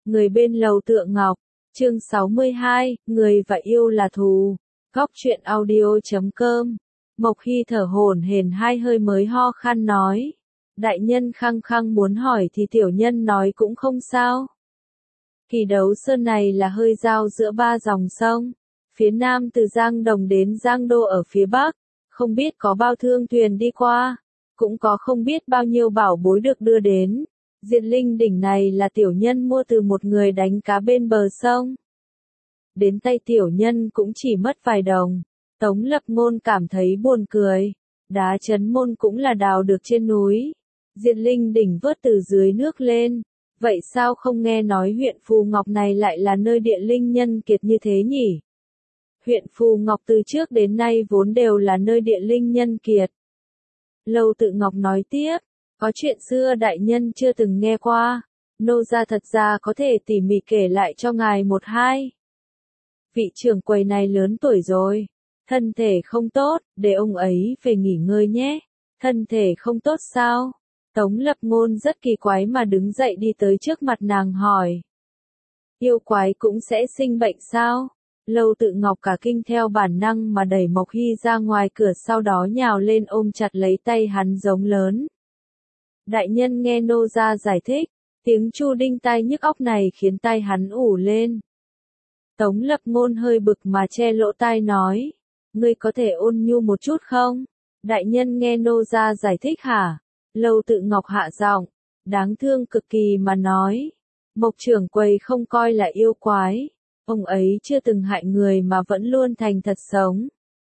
Người bên lầu Tựa Ngọc, chương 62, người và yêu là thù. Góc truyện audio.com. Mộc Hy thở hổn hển hai hơi mới ho khan nói. Đại nhân khăng khăng muốn hỏi thì tiểu nhân nói cũng không sao. Kỳ Đấu Sơn này là hơi giao giữa ba dòng sông. Phía nam từ Giang Đồng đến Giang Đô ở phía bắc, không biết có bao thương thuyền đi qua, cũng có không biết bao nhiêu bảo bối được đưa đến. Diệt Linh đỉnh này là tiểu nhân mua từ một người đánh cá bên bờ sông. Đến tay tiểu nhân cũng chỉ mất vài đồng. Tống Lập Ngôn cảm thấy buồn cười. Đá Chấn Môn cũng là đào được trên núi. Diệt Linh đỉnh vớt từ dưới nước lên. Vậy sao không nghe nói huyện Phù Ngọc này lại là nơi địa linh nhân kiệt như thế nhỉ? Huyện Phù Ngọc từ trước đến nay vốn đều là nơi địa linh nhân kiệt. Lâu Tự Ngọc nói tiếp. Có chuyện xưa đại nhân chưa từng nghe qua, nô gia thật ra có thể tỉ mỉ kể lại cho ngài một hai. Vị trưởng quầy này lớn tuổi rồi, thân thể không tốt, để ông ấy về nghỉ ngơi nhé. Thân thể không tốt sao? Tống Lập Ngôn rất kỳ quái mà đứng dậy đi tới trước mặt nàng hỏi. Yêu quái cũng sẽ sinh bệnh sao? Lâu Tự Ngọc cả kinh theo bản năng mà đẩy Mộc Hy ra ngoài cửa, sau đó nhào lên ôm chặt lấy tay hắn giống lớn. Đại nhân nghe nô gia giải thích, tiếng chu đinh tai nhức óc này khiến tai hắn ủ lên. Tống Lập Ngôn hơi bực mà che lỗ tai nói, ngươi có thể ôn nhu một chút không? Đại nhân nghe nô gia giải thích hả? Lâu Tự Ngọc hạ giọng, đáng thương cực kỳ mà nói, Mộc trưởng quầy không coi là yêu quái, ông ấy chưa từng hại người mà vẫn luôn thành thật sống.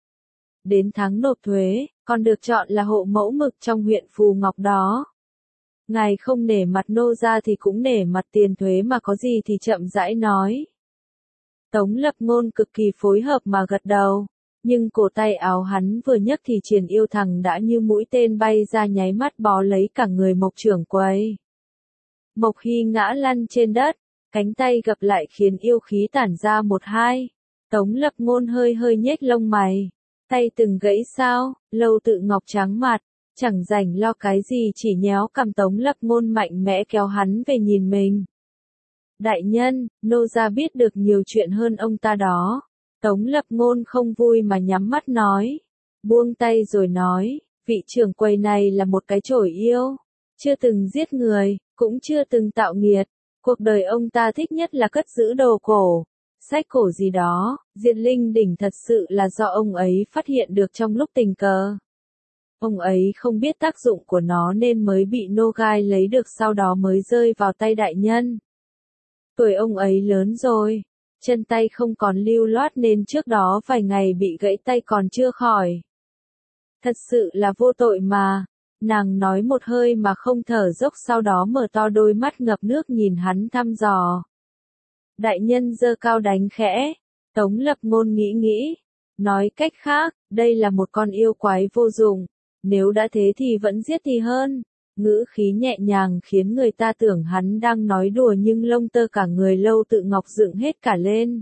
Đến tháng nộp thuế, còn được chọn là hộ mẫu mực trong huyện Phù Ngọc đó. Ngài không nể mặt nô gia thì cũng nể mặt tiền thuế mà, có gì thì chậm rãi nói. Tống Lập Ngôn cực kỳ phối hợp mà gật đầu, nhưng cổ tay áo hắn vừa nhấc thì Triển Yêu Thằng đã như mũi tên bay ra, nháy mắt bó lấy cả người Mộc trưởng quầy. Mộc Hy ngã lăn trên đất, cánh tay gập lại khiến yêu khí tản ra một hai. Tống Lập Ngôn hơi hơi nhếch lông mày, tay từng gãy sao? Lâu Tự Ngọc trắng mặt. Chẳng rảnh lo cái gì, chỉ nhéo cằm Tống Lập Ngôn mạnh mẽ kéo hắn về nhìn mình. Đại nhân, nô gia biết được nhiều chuyện hơn ông ta đó. Tống Lập Ngôn không vui mà nhắm mắt nói. Buông tay rồi nói, vị trưởng quầy này là một cái chổi yêu. Chưa từng giết người, cũng chưa từng tạo nghiệt. Cuộc đời ông ta thích nhất là cất giữ đồ cổ, sách cổ gì đó. Diệt Linh đỉnh thật sự là do ông ấy phát hiện được trong lúc tình cờ. Ông ấy không biết tác dụng của nó nên mới bị nô gai lấy được, sau đó mới rơi vào tay đại nhân. Tuổi ông ấy lớn rồi, chân tay không còn lưu loát nên trước đó vài ngày bị gãy tay còn chưa khỏi. Thật sự là vô tội mà. Nàng nói một hơi mà không thở dốc, sau đó mở to đôi mắt ngập nước nhìn hắn thăm dò. Đại nhân giơ cao đánh khẽ. Tống Lập Ngôn nghĩ. Nói cách khác, đây là một con yêu quái vô dụng. Nếu đã thế thì vẫn giết thì hơn. Ngữ khí nhẹ nhàng khiến người ta tưởng hắn đang nói đùa, nhưng lông tơ cả người Lâu Tự Ngọc dựng hết cả lên.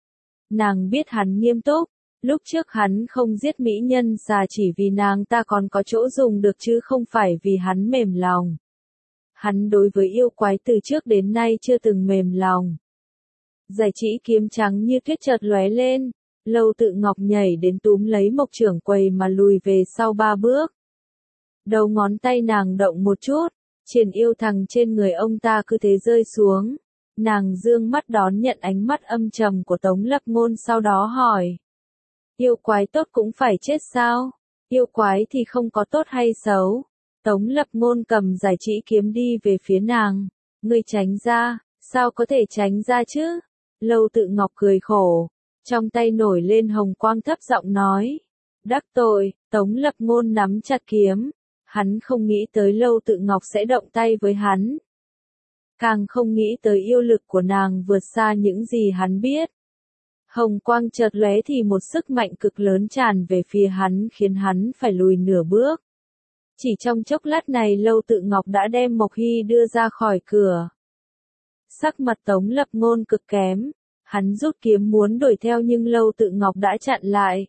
Nàng biết hắn nghiêm túc. Lúc trước hắn không giết mỹ nhân già chỉ vì nàng ta còn có chỗ dùng được chứ không phải vì hắn mềm lòng. Hắn đối với yêu quái từ trước đến nay chưa từng mềm lòng. Giải chỉ kiếm trắng như tuyết chợt lóe lên. Lâu Tự Ngọc nhảy đến túm lấy Mộc trưởng quầy mà lùi về sau 3 bước. Đầu ngón tay nàng động một chút, Triển Yêu Thằng trên người ông ta cứ thế rơi xuống. Nàng dương mắt đón nhận ánh mắt âm trầm của Tống Lập Ngôn, sau đó hỏi. Yêu quái tốt cũng phải chết sao? Yêu quái thì không có tốt hay xấu? Tống Lập Ngôn cầm giải chỉ kiếm đi về phía nàng. Ngươi tránh ra, sao có thể tránh ra chứ? Lâu Tự Ngọc cười khổ. Trong tay nổi lên hồng quang, thấp giọng nói. Đắc tội. Tống Lập Ngôn nắm chặt kiếm. Hắn không nghĩ tới Lâu Tự Ngọc sẽ động tay với hắn. Càng không nghĩ tới yêu lực của nàng vượt xa những gì hắn biết. Hồng quang chợt lóe thì một sức mạnh cực lớn tràn về phía hắn khiến hắn phải lùi nửa bước. Chỉ trong chốc lát này Lâu Tự Ngọc đã đem Mộc Hy đưa ra khỏi cửa. Sắc mặt Tống Lập Ngôn cực kém. Hắn rút kiếm muốn đuổi theo nhưng Lâu Tự Ngọc đã chặn lại.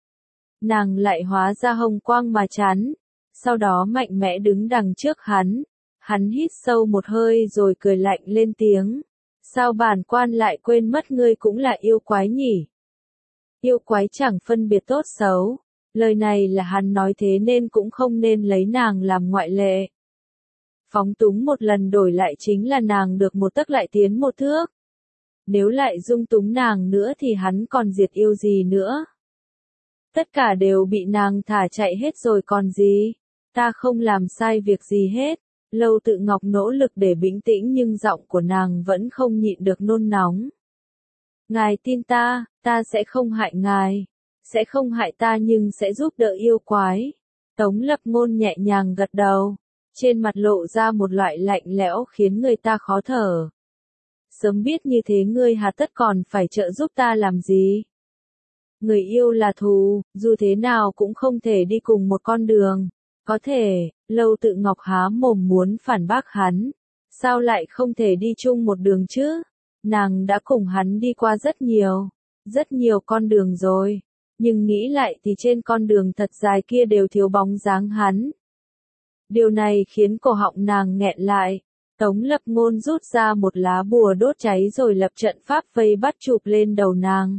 Nàng lại hóa ra hồng quang mà chắn. Sau đó mạnh mẽ đứng đằng trước hắn. Hắn hít sâu một hơi rồi cười lạnh lên tiếng. Sao bản quan lại quên mất ngươi cũng là yêu quái nhỉ? Yêu quái chẳng phân biệt tốt xấu. Lời này là hắn nói thế nên cũng không nên lấy nàng làm ngoại lệ. Phóng túng một lần đổi lại chính là nàng được một tấc lại tiến một thước. Nếu lại dung túng nàng nữa thì hắn còn diệt yêu gì nữa? Tất cả đều bị nàng thả chạy hết rồi còn gì? Ta không làm sai việc gì hết. Lâu Tự Ngọc nỗ lực để bình tĩnh nhưng giọng của nàng vẫn không nhịn được nôn nóng. Ngài tin ta, ta sẽ không hại ngài. Sẽ không hại ta nhưng sẽ giúp đỡ yêu quái. Tống Lập Ngôn nhẹ nhàng gật đầu. Trên mặt lộ ra một loại lạnh lẽo khiến người ta khó thở. Sớm biết như thế ngươi hà tất còn phải trợ giúp ta làm gì? Người yêu là thù, dù thế nào cũng không thể đi cùng một con đường. Có thể, Lâu Tự Ngọc há mồm muốn phản bác hắn. Sao lại không thể đi chung một đường chứ? Nàng đã cùng hắn đi qua rất nhiều con đường rồi. Nhưng nghĩ lại thì trên con đường thật dài kia đều thiếu bóng dáng hắn. Điều này khiến cổ họng nàng nghẹn lại. Tống Lập Ngôn rút ra một lá bùa đốt cháy rồi lập trận pháp vây bắt chụp lên đầu nàng.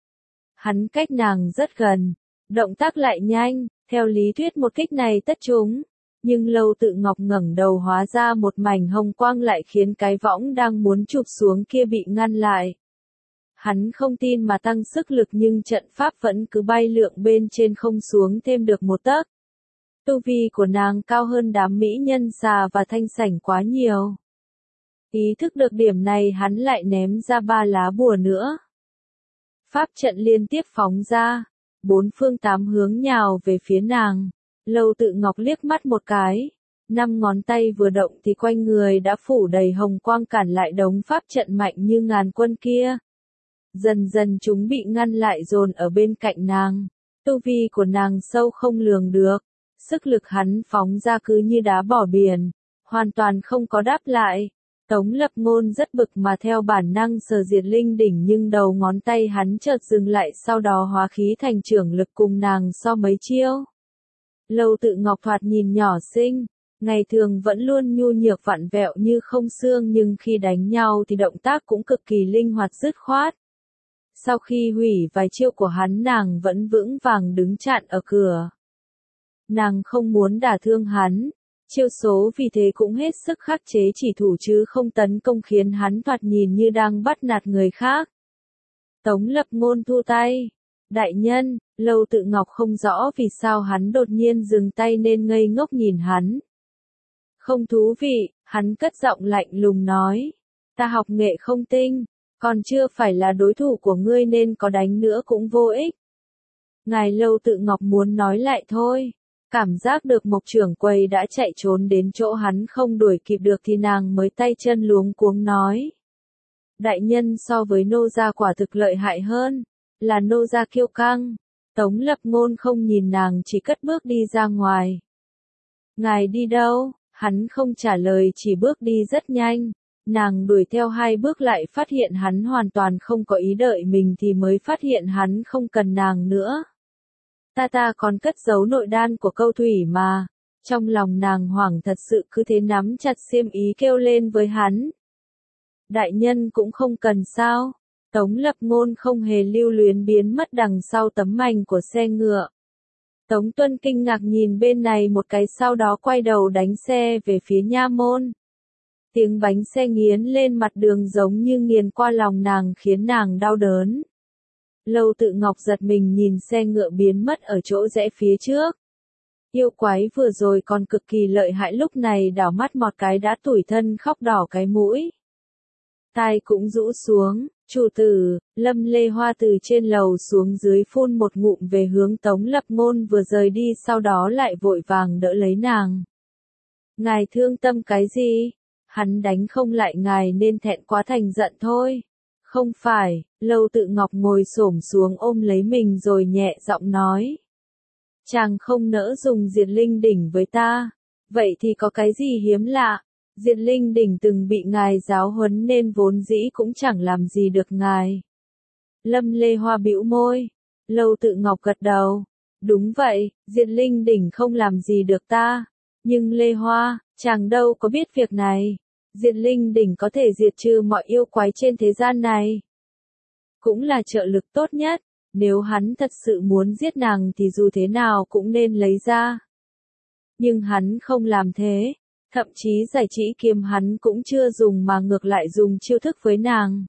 Hắn cách nàng rất gần, động tác lại nhanh, theo lý thuyết một kích này tất trúng. Nhưng Lâu Tự Ngọc ngẩng đầu hóa ra một mảnh hồng quang lại khiến cái võng đang muốn chụp xuống kia bị ngăn lại. Hắn không tin mà tăng sức lực nhưng trận pháp vẫn cứ bay lượn bên trên không xuống thêm được một tấc. Tu vi của nàng cao hơn đám mỹ nhân già và thanh sảnh quá nhiều. Ý thức được điểm này hắn lại ném ra 3 lá bùa nữa. Pháp trận liên tiếp phóng ra, 4 phương 8 hướng nhào về phía nàng. Lâu Tự Ngọc liếc mắt một cái, 5 ngón tay vừa động thì quanh người đã phủ đầy hồng quang cản lại đống pháp trận mạnh như ngàn quân kia. Dần dần chúng bị ngăn lại dồn ở bên cạnh nàng. Tu vi của nàng sâu không lường được. Sức lực hắn phóng ra cứ như đá bỏ biển, hoàn toàn không có đáp lại. Tống Lập Ngôn rất bực mà theo bản năng sờ diệt linh đỉnh nhưng đầu ngón tay hắn chợt dừng lại sau đó hóa khí thành trưởng lực cùng nàng so mấy chiêu. Lâu Tự Ngọc thoạt nhìn nhỏ xinh, ngày thường vẫn luôn nhu nhược vặn vẹo như không xương nhưng khi đánh nhau thì động tác cũng cực kỳ linh hoạt dứt khoát. Sau khi hủy vài chiêu của hắn nàng vẫn vững vàng đứng chặn ở cửa. Nàng không muốn đả thương hắn, chiêu số vì thế cũng hết sức khắc chế chỉ thủ chứ không tấn công khiến hắn thoạt nhìn như đang bắt nạt người khác. Tống Lập Ngôn thu tay. Đại nhân, Lâu Tự Ngọc không rõ vì sao hắn đột nhiên dừng tay nên ngây ngốc nhìn hắn. Không thú vị, hắn cất giọng lạnh lùng nói. Ta học nghệ không tinh, còn chưa phải là đối thủ của ngươi nên có đánh nữa cũng vô ích. Ngài Lâu Tự Ngọc muốn nói lại thôi. Cảm giác được Mộc trưởng quầy đã chạy trốn đến chỗ hắn không đuổi kịp được thì nàng mới tay chân luống cuống nói. Đại nhân so với nô gia quả thực lợi hại hơn, là nô gia kiêu căng. Tống Lập Ngôn không nhìn nàng chỉ cất bước đi ra ngoài. Ngài đi đâu? Hắn không trả lời chỉ bước đi rất nhanh. Nàng đuổi theo 2 bước lại phát hiện hắn hoàn toàn không có ý đợi mình thì mới phát hiện hắn không cần nàng nữa. Ta còn cất giấu nội đan của Câu Thủy mà. Trong lòng nàng hoảng thật sự cứ thế nắm chặt xiêm ý kêu lên với hắn. Đại nhân cũng không cần sao. Tống Lập Ngôn không hề lưu luyến biến mất đằng sau tấm mành của xe ngựa. Tống Tuân kinh ngạc nhìn bên này một cái sau đó quay đầu đánh xe về phía nha môn. Tiếng bánh xe nghiến lên mặt đường giống như nghiền qua lòng nàng khiến nàng đau đớn. Lâu Tự Ngọc giật mình nhìn xe ngựa biến mất ở chỗ rẽ phía trước. Yêu quái vừa rồi còn cực kỳ lợi hại lúc này đảo mắt một cái đã tủi thân khóc đỏ cái mũi. Tai cũng rũ xuống, chủ tử, Lâm Lê Hoa từ trên lầu xuống dưới phun một ngụm về hướng Tống Lập Ngôn vừa rời đi sau đó lại vội vàng đỡ lấy nàng. Ngài thương tâm cái gì? Hắn đánh không lại ngài nên thẹn quá thành giận thôi. Không phải, Lâu Tự Ngọc ngồi xổm xuống ôm lấy mình rồi nhẹ giọng nói. Chàng không nỡ dùng diệt linh đỉnh với ta. Vậy thì có cái gì hiếm lạ? Diệt linh đỉnh từng bị ngài giáo huấn nên vốn dĩ cũng chẳng làm gì được ngài. Lâm Lê Hoa bĩu môi. Lâu Tự Ngọc gật đầu. Đúng vậy, diệt linh đỉnh không làm gì được ta. Nhưng Lê Hoa, chàng đâu có biết việc này. Diệt linh đỉnh có thể diệt trừ mọi yêu quái trên thế gian này. Cũng là trợ lực tốt nhất, nếu hắn thật sự muốn giết nàng thì dù thế nào cũng nên lấy ra. Nhưng hắn không làm thế, thậm chí giải chỉ kiếm hắn cũng chưa dùng mà ngược lại dùng chiêu thức với nàng.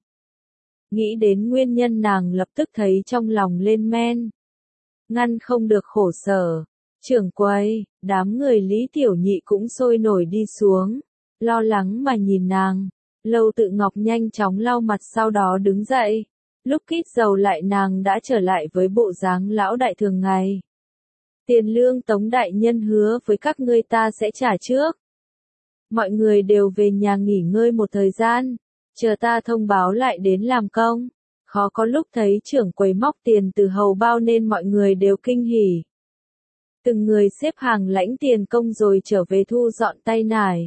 Nghĩ đến nguyên nhân nàng lập tức thấy trong lòng lên men. Ngăn không được khổ sở. Trưởng quầy, đám người Lý Tiểu Nhị cũng sôi nổi đi xuống, lo lắng mà nhìn nàng. Lâu Tự Ngọc nhanh chóng lau mặt sau đó đứng dậy. Lúc kít dầu lại nàng đã trở lại với bộ dáng lão đại thường ngày. Tiền lương Tống đại nhân hứa với các ngươi ta sẽ trả trước. Mọi người đều về nhà nghỉ ngơi một thời gian, chờ ta thông báo lại đến làm công. Khó có lúc thấy trưởng quầy móc tiền từ hầu bao nên mọi người đều kinh hỉ. Từng người xếp hàng lãnh tiền công rồi trở về thu dọn tay nải.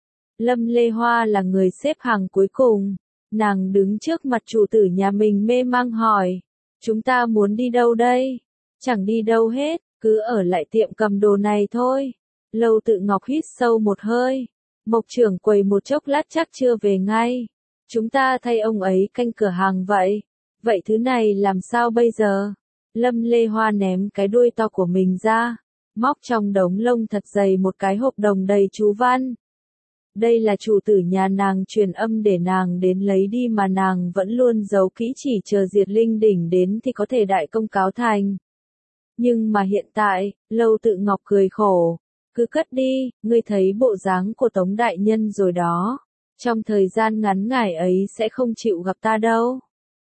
Lâm Lê Hoa là người xếp hàng cuối cùng. Nàng đứng trước mặt chủ tử nhà mình mê mang hỏi. Chúng ta muốn đi đâu đây? Chẳng đi đâu hết, cứ ở lại tiệm cầm đồ này thôi. Lâu Tự Ngọc hít sâu một hơi. Mộc trưởng quầy một chốc lát chắc chưa về ngay. Chúng ta thay ông ấy canh cửa hàng vậy. Vậy thứ này làm sao bây giờ? Lâm Lê Hoa ném cái đuôi to của mình ra. Móc trong đống lông thật dày một cái hộp đồng đầy chú văn. Đây là chủ tử nhà nàng truyền âm để nàng đến lấy đi mà nàng vẫn luôn giấu kỹ chỉ chờ Diệt Linh đỉnh đến thì có thể đại công cáo thành. Nhưng mà hiện tại, Lâu Tự Ngọc cười khổ. Cứ cất đi, ngươi thấy bộ dáng của Tống đại nhân rồi đó. Trong thời gian ngắn ngải ấy sẽ không chịu gặp ta đâu.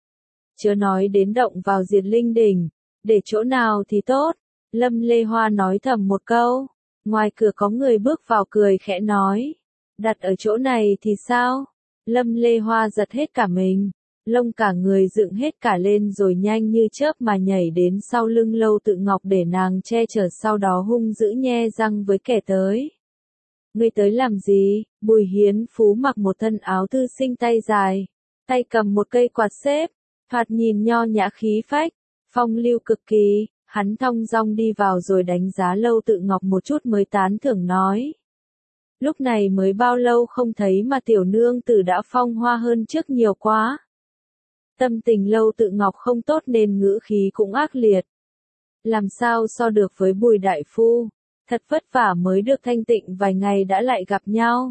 Chớ nói đến động vào Diệt Linh đỉnh, để chỗ nào thì tốt. Lâm Lê Hoa nói thầm một câu. Ngoài cửa có người bước vào cười khẽ nói. Đặt ở chỗ này thì sao? Lâm Lê Hoa giật hết cả mình. Lông cả người dựng hết cả lên rồi nhanh như chớp mà nhảy đến sau lưng Lâu Tự Ngọc để nàng che chở, sau đó hung dữ nhe răng với kẻ tới. Ngươi tới làm gì? Bùi Hiến Phú mặc một thân áo thư sinh tay dài, tay cầm một cây quạt xếp, thoạt nhìn nho nhã khí phách, phong lưu cực kỳ. Hắn thong dong đi vào rồi đánh giá Lâu Tự Ngọc một chút mới tán thưởng nói. Lúc này mới bao lâu không thấy mà tiểu nương tử đã phong hoa hơn trước nhiều quá. Tâm tình Lâu Tự Ngọc không tốt nên ngữ khí cũng ác liệt. Làm sao so được với Bùi đại phu, thật vất vả mới được thanh tịnh vài ngày đã lại gặp nhau.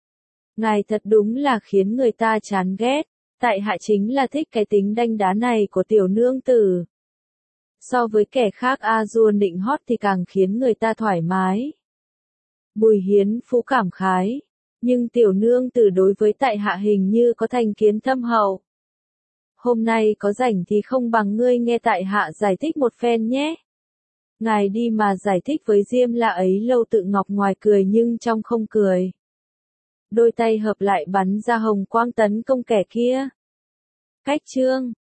Ngài thật đúng là khiến người ta chán ghét, tại hạ chính là thích cái tính đanh đá này của tiểu nương tử. So với kẻ khác a dua nịnh hót thì càng khiến người ta thoải mái. Bùi Hiến Phú cảm khái, nhưng tiểu nương tử đối với tại hạ hình như có thành kiến thâm hậu. Hôm nay có rảnh thì không bằng ngươi nghe tại hạ giải thích một phen nhé. Ngài đi mà giải thích với Diêm La ấy. Lâu Tự Ngọc ngoài cười nhưng trong không cười. Đôi tay hợp lại bắn ra hồng quang tấn công kẻ kia. Cách chương